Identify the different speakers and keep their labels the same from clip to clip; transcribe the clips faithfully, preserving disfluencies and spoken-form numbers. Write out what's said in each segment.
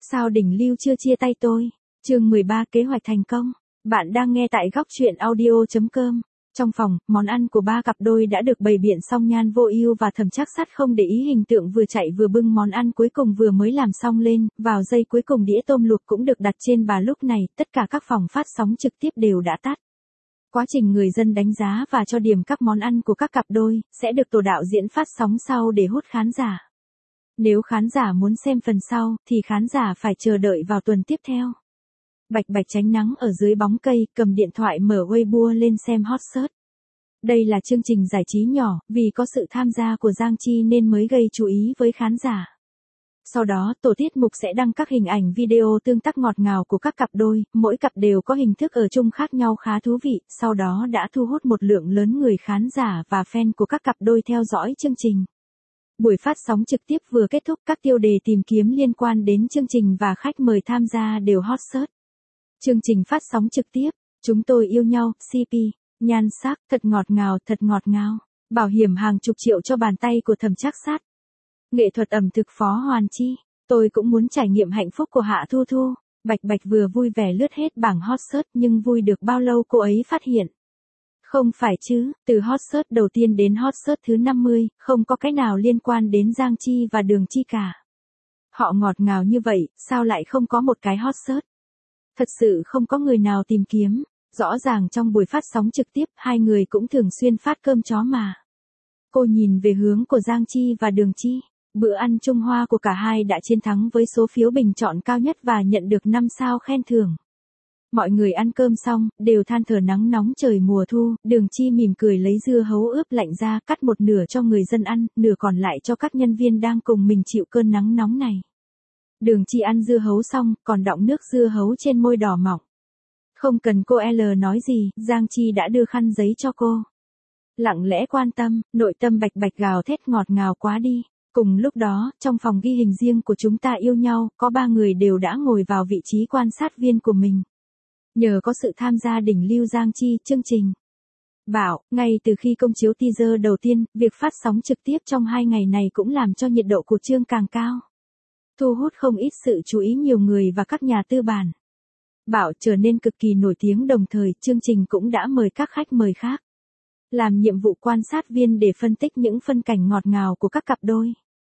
Speaker 1: Sao đỉnh lưu chưa chia tay tôi? Chương mười ba kế hoạch thành công. Bạn đang nghe tại góc truyện audio chấm com. Trong phòng, món ăn của ba cặp đôi đã được bày biện xong, Nhan Vô Ưu và Thẩm Trác Sát không để ý hình tượng vừa chạy vừa bưng món ăn cuối cùng vừa mới làm xong lên, vào giây cuối cùng đĩa tôm luộc cũng được đặt trên bà. Lúc này, tất cả các phòng phát sóng trực tiếp đều đã tắt. Quá trình người dân đánh giá và cho điểm các món ăn của các cặp đôi sẽ được tổ đạo diễn phát sóng sau để hút khán giả. Nếu khán giả muốn xem phần sau thì khán giả phải chờ đợi vào tuần tiếp theo. Bạch Bạch tránh nắng ở dưới bóng cây, cầm điện thoại mở Weibo lên xem hot search. Đây là chương trình giải trí nhỏ, vì có sự tham gia của Giang Chi nên mới gây chú ý với khán giả. Sau đó, tổ tiết mục sẽ đăng các hình ảnh video tương tác ngọt ngào của các cặp đôi, mỗi cặp đều có hình thức ở chung khác nhau khá thú vị, sau đó đã thu hút một lượng lớn người khán giả và fan của các cặp đôi theo dõi chương trình. Buổi phát sóng trực tiếp vừa kết thúc, các tiêu đề tìm kiếm liên quan đến chương trình và khách mời tham gia đều hot search. Chương trình phát sóng trực tiếp, chúng tôi yêu nhau, xê pê, nhan sắc, thật ngọt ngào, thật ngọt ngào, bảo hiểm hàng chục triệu cho bàn tay của Thẩm Trác Sát. Nghệ thuật ẩm thực Phó Hoàn Chi, tôi cũng muốn trải nghiệm hạnh phúc của Hạ Thu Thu. Bạch Bạch vừa vui vẻ lướt hết bảng hot search nhưng vui được bao lâu cô ấy phát hiện. Không phải chứ, từ hot search đầu tiên đến hot search thứ năm mươi, không có cái nào liên quan đến Giang Chi và Đường Chi cả. Họ ngọt ngào như vậy, sao lại không có một cái hot search? Thật sự không có người nào tìm kiếm. Rõ ràng trong buổi phát sóng trực tiếp, hai người cũng thường xuyên phát cơm chó mà. Cô nhìn về hướng của Giang Chi và Đường Chi. Bữa ăn Trung Hoa của cả hai đã chiến thắng với số phiếu bình chọn cao nhất và nhận được năm sao khen thưởng. Mọi người ăn cơm xong, đều than thở nắng nóng trời mùa thu, Đường Chi mỉm cười lấy dưa hấu ướp lạnh ra, cắt một nửa cho người dân ăn, nửa còn lại cho các nhân viên đang cùng mình chịu cơn nắng nóng này. Đường Chi ăn dưa hấu xong, còn đọng nước dưa hấu trên môi đỏ mọng. Không cần cô L nói gì, Giang Chi đã đưa khăn giấy cho cô. Lặng lẽ quan tâm, nội tâm Bạch Bạch gào thét ngọt ngào quá đi. Cùng lúc đó, trong phòng ghi hình riêng của Chúng Ta Yêu Nhau, có ba người đều đã ngồi vào vị trí quan sát viên của mình. Nhờ có sự tham gia đỉnh lưu Giang Chi, chương trình Bảo, ngay từ khi công chiếu teaser đầu tiên, việc phát sóng trực tiếp trong hai ngày này cũng làm cho nhiệt độ của chương càng cao. Thu hút không ít sự chú ý nhiều người và các nhà tư bản. Bảo trở nên cực kỳ nổi tiếng, đồng thời chương trình cũng đã mời các khách mời khác làm nhiệm vụ quan sát viên để phân tích những phân cảnh ngọt ngào của các cặp đôi.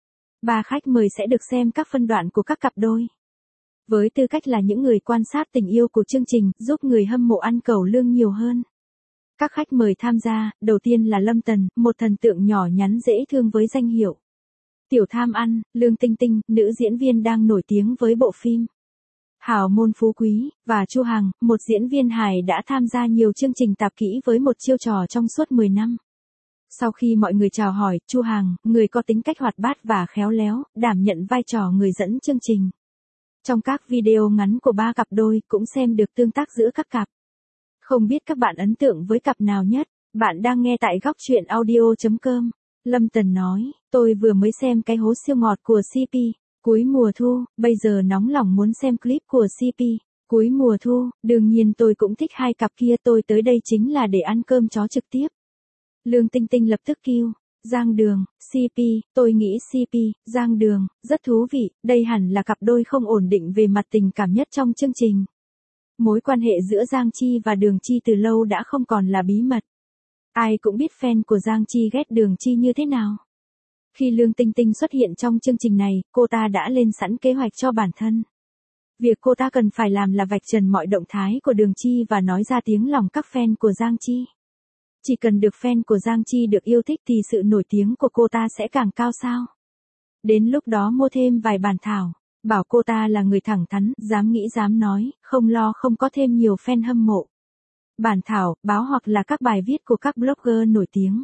Speaker 1: Ba khách mời sẽ được xem các phân đoạn của các cặp đôi. Với tư cách là những người quan sát tình yêu của chương trình, giúp người hâm mộ ăn cẩu lương nhiều hơn. Các khách mời tham gia, đầu tiên là Lâm Tần, một thần tượng nhỏ nhắn dễ thương với danh hiệu Tiểu Tham Ăn, Lương Tinh Tinh, nữ diễn viên đang nổi tiếng với bộ phim Hào Môn Phú Quý, và Chu Hằng, một diễn viên hài đã tham gia nhiều chương trình tạp kỹ với một chiêu trò trong suốt mười năm. Sau khi mọi người chào hỏi, Chu Hằng, người có tính cách hoạt bát và khéo léo, đảm nhận vai trò người dẫn chương trình. Trong các video ngắn của ba cặp đôi cũng xem được tương tác giữa các cặp. Không biết các bạn ấn tượng với cặp nào nhất? Bạn đang nghe tại góc truyện audio chấm com. Lâm Tần nói, tôi vừa mới xem cái hố siêu ngọt của xê pê, cuối mùa thu, bây giờ nóng lòng muốn xem clip của xê pê, cuối mùa thu, đương nhiên tôi cũng thích hai cặp kia, tôi tới đây chính là để ăn cơm chó trực tiếp. Lương Tinh Tinh lập tức kêu, Giang Đường, xê pê, tôi nghĩ xê pê, Giang Đường, rất thú vị, đây hẳn là cặp đôi không ổn định về mặt tình cảm nhất trong chương trình. Mối quan hệ giữa Giang Chi và Đường Chi từ lâu đã không còn là bí mật. Ai cũng biết fan của Giang Chi ghét Đường Chi như thế nào. Khi Lương Tinh Tinh xuất hiện trong chương trình này, cô ta đã lên sẵn kế hoạch cho bản thân. Việc cô ta cần phải làm là vạch trần mọi động thái của Đường Chi và nói ra tiếng lòng các fan của Giang Chi. Chỉ cần được fan của Giang Chi được yêu thích thì sự nổi tiếng của cô ta sẽ càng cao sao. Đến lúc đó mua thêm vài bản thảo, bảo cô ta là người thẳng thắn, dám nghĩ dám nói, không lo không có thêm nhiều fan hâm mộ. Bản thảo, báo hoặc là các bài viết của các blogger nổi tiếng.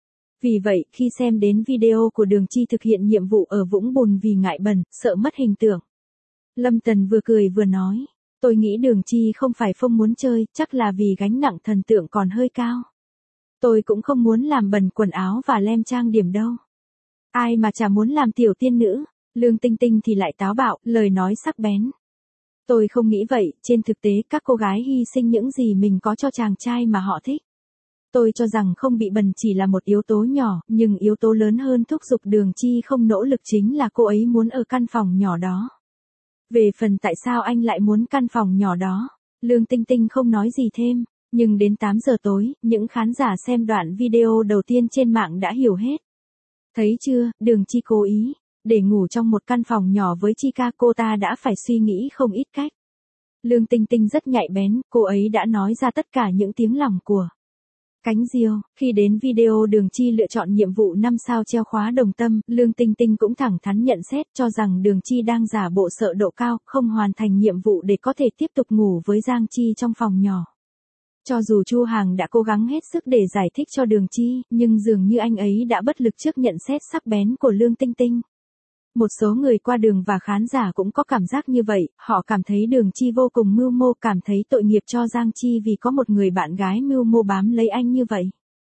Speaker 1: Vì vậy, khi xem đến video của Đường Chi thực hiện nhiệm vụ ở vũng bùn vì ngại bẩn, sợ mất hình tượng, Lâm Tần vừa cười vừa nói, tôi nghĩ Đường Chi không phải không muốn chơi, chắc là vì gánh nặng thần tượng còn hơi cao. Tôi cũng không muốn làm bẩn quần áo và lem trang điểm đâu. Ai mà chả muốn làm tiểu tiên nữ. Lương Tinh Tinh thì lại táo bạo, lời nói sắc bén. Tôi không nghĩ vậy, trên thực tế các cô gái hy sinh những gì mình có cho chàng trai mà họ thích. Tôi cho rằng không bị bẩn chỉ là một yếu tố nhỏ, nhưng yếu tố lớn hơn thúc giục Đường Chi không nỗ lực chính là cô ấy muốn ở căn phòng nhỏ đó. Về phần tại sao anh lại muốn căn phòng nhỏ đó, Lương Tinh Tinh không nói gì thêm, nhưng đến tám giờ tối, những khán giả xem đoạn video đầu tiên trên mạng đã hiểu hết. Thấy chưa, Đường Chi cố ý, để ngủ trong một căn phòng nhỏ với Chi ca, cô ta đã phải suy nghĩ không ít cách. Lương Tinh Tinh rất nhạy bén, cô ấy đã nói ra tất cả những tiếng lòng của Cánh Diều. Khi đến video Đường Chi lựa chọn nhiệm vụ năm sao treo khóa đồng tâm, Lương Tinh Tinh cũng thẳng thắn nhận xét, cho rằng Đường Chi đang giả bộ sợ độ cao, không hoàn thành nhiệm vụ để có thể tiếp tục ngủ với Giang Chi trong phòng nhỏ. Cho dù Chu Hàng đã cố gắng hết sức để giải thích cho Đường Chi, nhưng dường như anh ấy đã bất lực trước nhận xét sắc bén của Lương Tinh Tinh. Một số người qua đường và khán giả cũng có cảm giác như vậy, họ cảm thấy Đường Chi vô cùng mưu mô, cảm thấy tội nghiệp cho Giang Chi vì có một người bạn gái mưu mô bám lấy anh như vậy.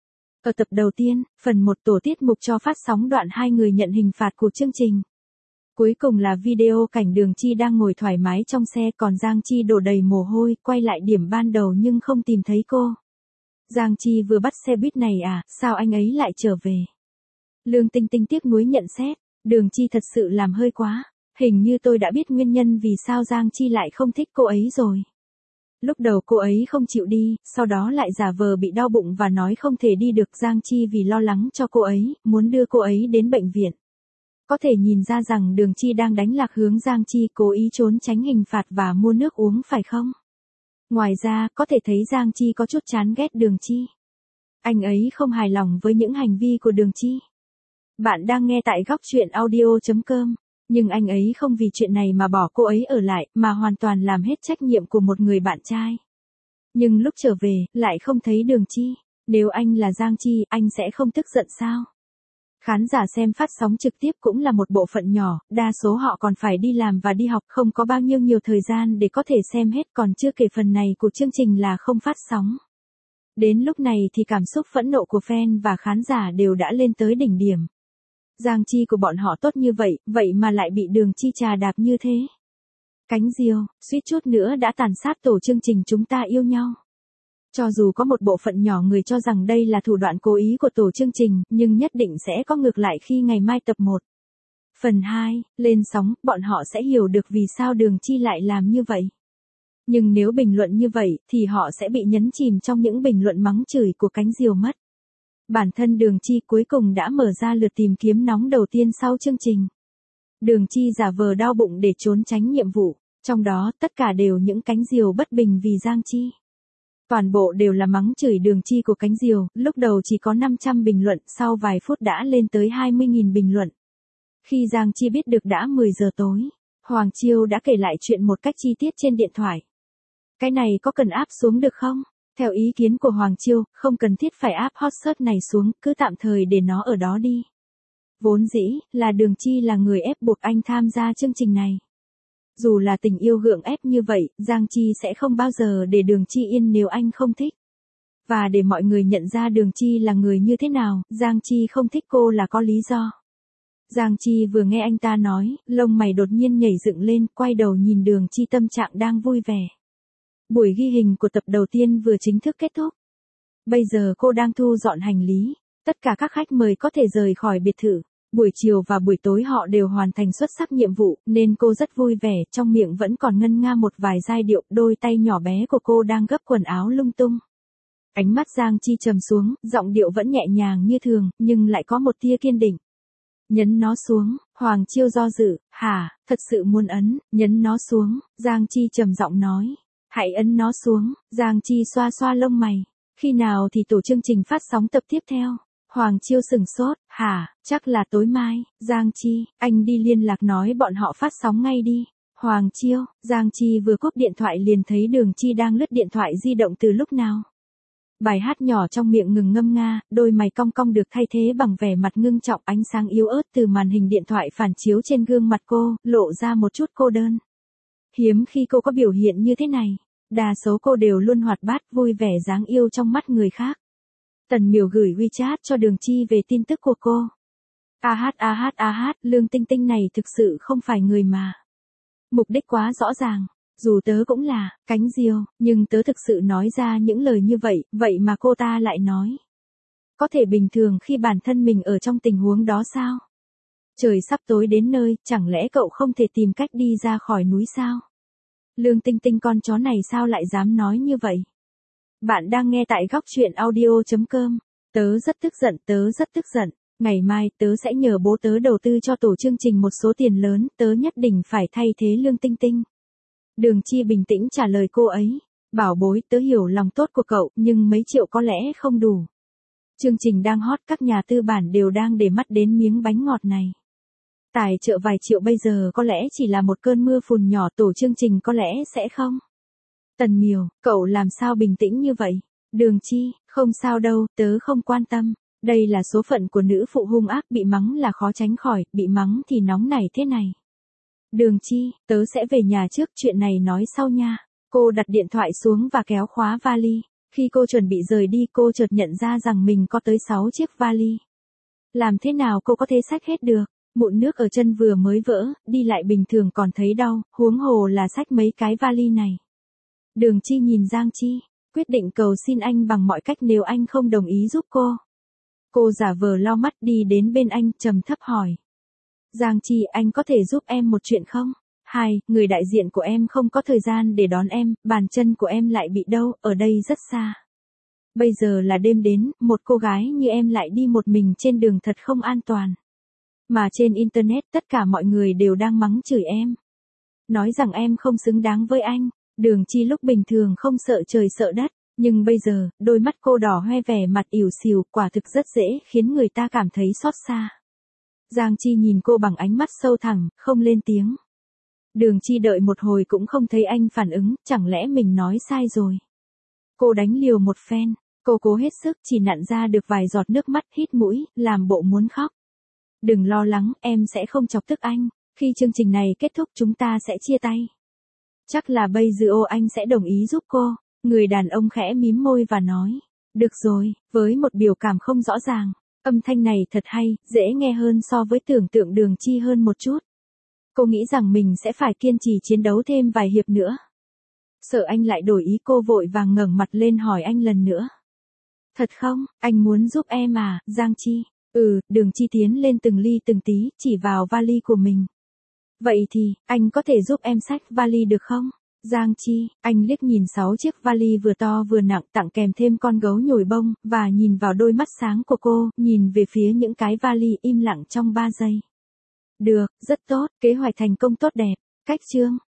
Speaker 1: Ở tập đầu tiên, phần một tổ tiết mục cho phát sóng đoạn hai người nhận hình phạt của chương trình. Cuối cùng là video cảnh Đường Chi đang ngồi thoải mái trong xe, còn Giang Chi đổ đầy mồ hôi, quay lại điểm ban đầu nhưng không tìm thấy cô. Giang Chi vừa bắt xe buýt này à, sao anh ấy lại trở về? Lương Tinh Tinh tiếc nuối nhận xét, Đường Chi thật sự làm hơi quá, hình như tôi đã biết nguyên nhân vì sao Giang Chi lại không thích cô ấy rồi. Lúc đầu cô ấy không chịu đi, sau đó lại giả vờ bị đau bụng và nói không thể đi được. Giang Chi vì lo lắng cho cô ấy, muốn đưa cô ấy đến bệnh viện. Có thể nhìn ra rằng Đường Chi đang đánh lạc hướng Giang Chi, cố ý trốn tránh hình phạt và mua nước uống phải không? Ngoài ra, có thể thấy Giang Chi có chút chán ghét Đường Chi. Anh ấy không hài lòng với những hành vi của Đường Chi. Bạn đang nghe tại góc truyện audio chấm com, nhưng anh ấy không vì chuyện này mà bỏ cô ấy ở lại, mà hoàn toàn làm hết trách nhiệm của một người bạn trai. Nhưng lúc trở về, lại không thấy Đường Chi. Nếu anh là Giang Chi, anh sẽ không tức giận sao? Khán giả xem phát sóng trực tiếp cũng là một bộ phận nhỏ, đa số họ còn phải đi làm và đi học, không có bao nhiêu nhiều thời gian để có thể xem hết, còn chưa kể phần này của chương trình là không phát sóng. Đến lúc này thì cảm xúc phẫn nộ của fan và khán giả đều đã lên tới đỉnh điểm. Giang Chi của bọn họ tốt như vậy, vậy mà lại bị Đường Chi trà đạp như thế. Cánh Diều, suýt chút nữa đã tàn sát tổ chương trình Chúng Ta Yêu Nhau. Cho dù có một bộ phận nhỏ người cho rằng đây là thủ đoạn cố ý của tổ chương trình, nhưng nhất định sẽ có ngược lại khi ngày mai tập một. Phần hai, lên sóng, bọn họ sẽ hiểu được vì sao Đường Chi lại làm như vậy. Nhưng nếu bình luận như vậy, thì họ sẽ bị nhấn chìm trong những bình luận mắng chửi của Cánh Diều mất. Bản thân Đường Chi cuối cùng đã mở ra lượt tìm kiếm nóng đầu tiên sau chương trình. Đường Chi giả vờ đau bụng để trốn tránh nhiệm vụ, trong đó tất cả đều những Cánh Diều bất bình vì Giang Chi. Toàn bộ đều là mắng chửi Đường Chi của Cánh Diều, lúc đầu chỉ có năm trăm bình luận, sau vài phút đã lên tới hai mươi nghìn bình luận. Khi Giang Chi biết được đã mười giờ tối, Hoàng Chiêu đã kể lại chuyện một cách chi tiết trên điện thoại. Cái này có cần áp xuống được không? Theo ý kiến của Hoàng Chiêu, không cần thiết phải áp hot search này xuống, cứ tạm thời để nó ở đó đi. Vốn dĩ, là Đường Chi là người ép buộc anh tham gia chương trình này. Dù là tình yêu gượng ép như vậy, Giang Chi sẽ không bao giờ để Đường Chi yên nếu anh không thích. Và để mọi người nhận ra Đường Chi là người như thế nào, Giang Chi không thích cô là có lý do. Giang Chi vừa nghe anh ta nói, lông mày đột nhiên nhảy dựng lên, quay đầu nhìn Đường Chi tâm trạng đang vui vẻ. Buổi ghi hình của tập đầu tiên vừa chính thức kết thúc. Bây giờ cô đang thu dọn hành lý, tất cả các khách mời có thể rời khỏi biệt thự. Buổi chiều và buổi tối họ đều hoàn thành xuất sắc nhiệm vụ, nên cô rất vui vẻ, trong miệng vẫn còn ngân nga một vài giai điệu, đôi tay nhỏ bé của cô đang gấp quần áo lung tung. Ánh mắt Giang Chi trầm xuống, giọng điệu vẫn nhẹ nhàng như thường, nhưng lại có một tia kiên định. Nhấn nó xuống, Hoàng Chiêu do dự, hả, thật sự muốn ấn, nhấn nó xuống, Giang Chi trầm giọng nói. Hãy ấn nó xuống, Giang Chi xoa xoa lông mày. Khi nào thì tổ chương trình phát sóng tập tiếp theo? Hoàng Chiêu sừng sốt, hả, chắc là tối mai. Giang Chi, anh đi liên lạc nói bọn họ phát sóng ngay đi. Hoàng Chiêu, Giang Chi vừa cúp điện thoại liền thấy Đường Chi đang lướt điện thoại di động từ lúc nào. Bài hát nhỏ trong miệng ngừng ngâm nga, đôi mày cong cong được thay thế bằng vẻ mặt ngưng trọng, ánh sáng yếu ớt từ màn hình điện thoại phản chiếu trên gương mặt cô, lộ ra một chút cô đơn. Hiếm khi cô có biểu hiện như thế này, đa số cô đều luôn hoạt bát, vui vẻ, dáng yêu trong mắt người khác. Tần Miểu gửi WeChat cho Đường Chi về tin tức của cô. A hát a hát a hát, Lương Tinh Tinh này thực sự không phải người mà. Mục đích quá rõ ràng, dù tớ cũng là Cánh Diều, nhưng tớ thực sự nói ra những lời như vậy, vậy mà cô ta lại nói. Có thể bình thường khi bản thân mình ở trong tình huống đó sao? Trời sắp tối đến nơi, chẳng lẽ cậu không thể tìm cách đi ra khỏi núi sao? Lương Tinh Tinh con chó này sao lại dám nói như vậy? Bạn đang nghe tại góc chuyện audio chấm com. Tớ rất tức giận, tớ rất tức giận. Ngày mai tớ sẽ nhờ bố tớ đầu tư cho tổ chương trình một số tiền lớn, tớ nhất định phải thay thế Lương Tinh Tinh. Đường Chi bình tĩnh trả lời cô ấy. Bảo bối, tớ hiểu lòng tốt của cậu, nhưng mấy triệu có lẽ không đủ. Chương trình đang hot, các nhà tư bản đều đang để mắt đến miếng bánh ngọt này. Tài trợ vài triệu bây giờ có lẽ chỉ là một cơn mưa phùn nhỏ, tổ chương trình có lẽ sẽ không. Tần Miều, cậu làm sao bình tĩnh như vậy? Đường Chi, không sao đâu, tớ không quan tâm. Đây là số phận của nữ phụ hung ác, bị mắng là khó tránh khỏi, bị mắng thì nóng nảy thế này. Đường Chi, tớ sẽ về nhà trước, chuyện này nói sau nha. Cô đặt điện thoại xuống và kéo khóa vali. Khi cô chuẩn bị rời đi, cô chợt nhận ra rằng mình có tới sáu chiếc vali. Làm thế nào cô có thể xách hết được? Mụn nước ở chân vừa mới vỡ, đi lại bình thường còn thấy đau, huống hồ là xách mấy cái vali này. Đường Chi nhìn Giang Chi, quyết định cầu xin anh bằng mọi cách nếu anh không đồng ý giúp cô. Cô giả vờ lau mắt đi đến bên anh, trầm thấp hỏi. Giang Chi, anh có thể giúp em một chuyện không? Hai, người đại diện của em không có thời gian để đón em, bàn chân của em lại bị đau, ở đây rất xa. Bây giờ là đêm đến, một cô gái như em lại đi một mình trên đường thật không an toàn. Mà trên Internet tất cả mọi người đều đang mắng chửi em. Nói rằng em không xứng đáng với anh. Đường Chi lúc bình thường không sợ trời sợ đất, nhưng bây giờ, đôi mắt cô đỏ hoe vẻ mặt ỉu xìu, quả thực rất dễ khiến người ta cảm thấy xót xa. Giang Chi nhìn cô bằng ánh mắt sâu thẳm, không lên tiếng. Đường Chi đợi một hồi cũng không thấy anh phản ứng, chẳng lẽ mình nói sai rồi. Cô đánh liều một phen, cô cố hết sức chỉ nặn ra được vài giọt nước mắt, hít mũi, làm bộ muốn khóc. Đừng lo lắng, em sẽ không chọc tức anh, khi chương trình này kết thúc chúng ta sẽ chia tay. Chắc là bây giờ anh sẽ đồng ý giúp cô. Người đàn ông khẽ mím môi và nói. Được rồi, với một biểu cảm không rõ ràng. Âm thanh này thật hay, dễ nghe hơn so với tưởng tượng Đường Chi hơn một chút. Cô nghĩ rằng mình sẽ phải kiên trì chiến đấu thêm vài hiệp nữa. Sợ anh lại đổi ý, cô vội vàng ngẩng mặt lên hỏi anh lần nữa. Thật không, anh muốn giúp em à, Giang Chi? Ừ, Đường Chi tiến lên từng ly từng tí, chỉ vào vali của mình. Vậy thì, anh có thể giúp em xách vali được không? Giang Chi, anh liếc nhìn sáu chiếc vali vừa to vừa nặng tặng kèm thêm con gấu nhồi bông, và nhìn vào đôi mắt sáng của cô, nhìn về phía những cái vali im lặng trong ba giây. Được, rất tốt, kế hoạch thành công tốt đẹp. Cách chương.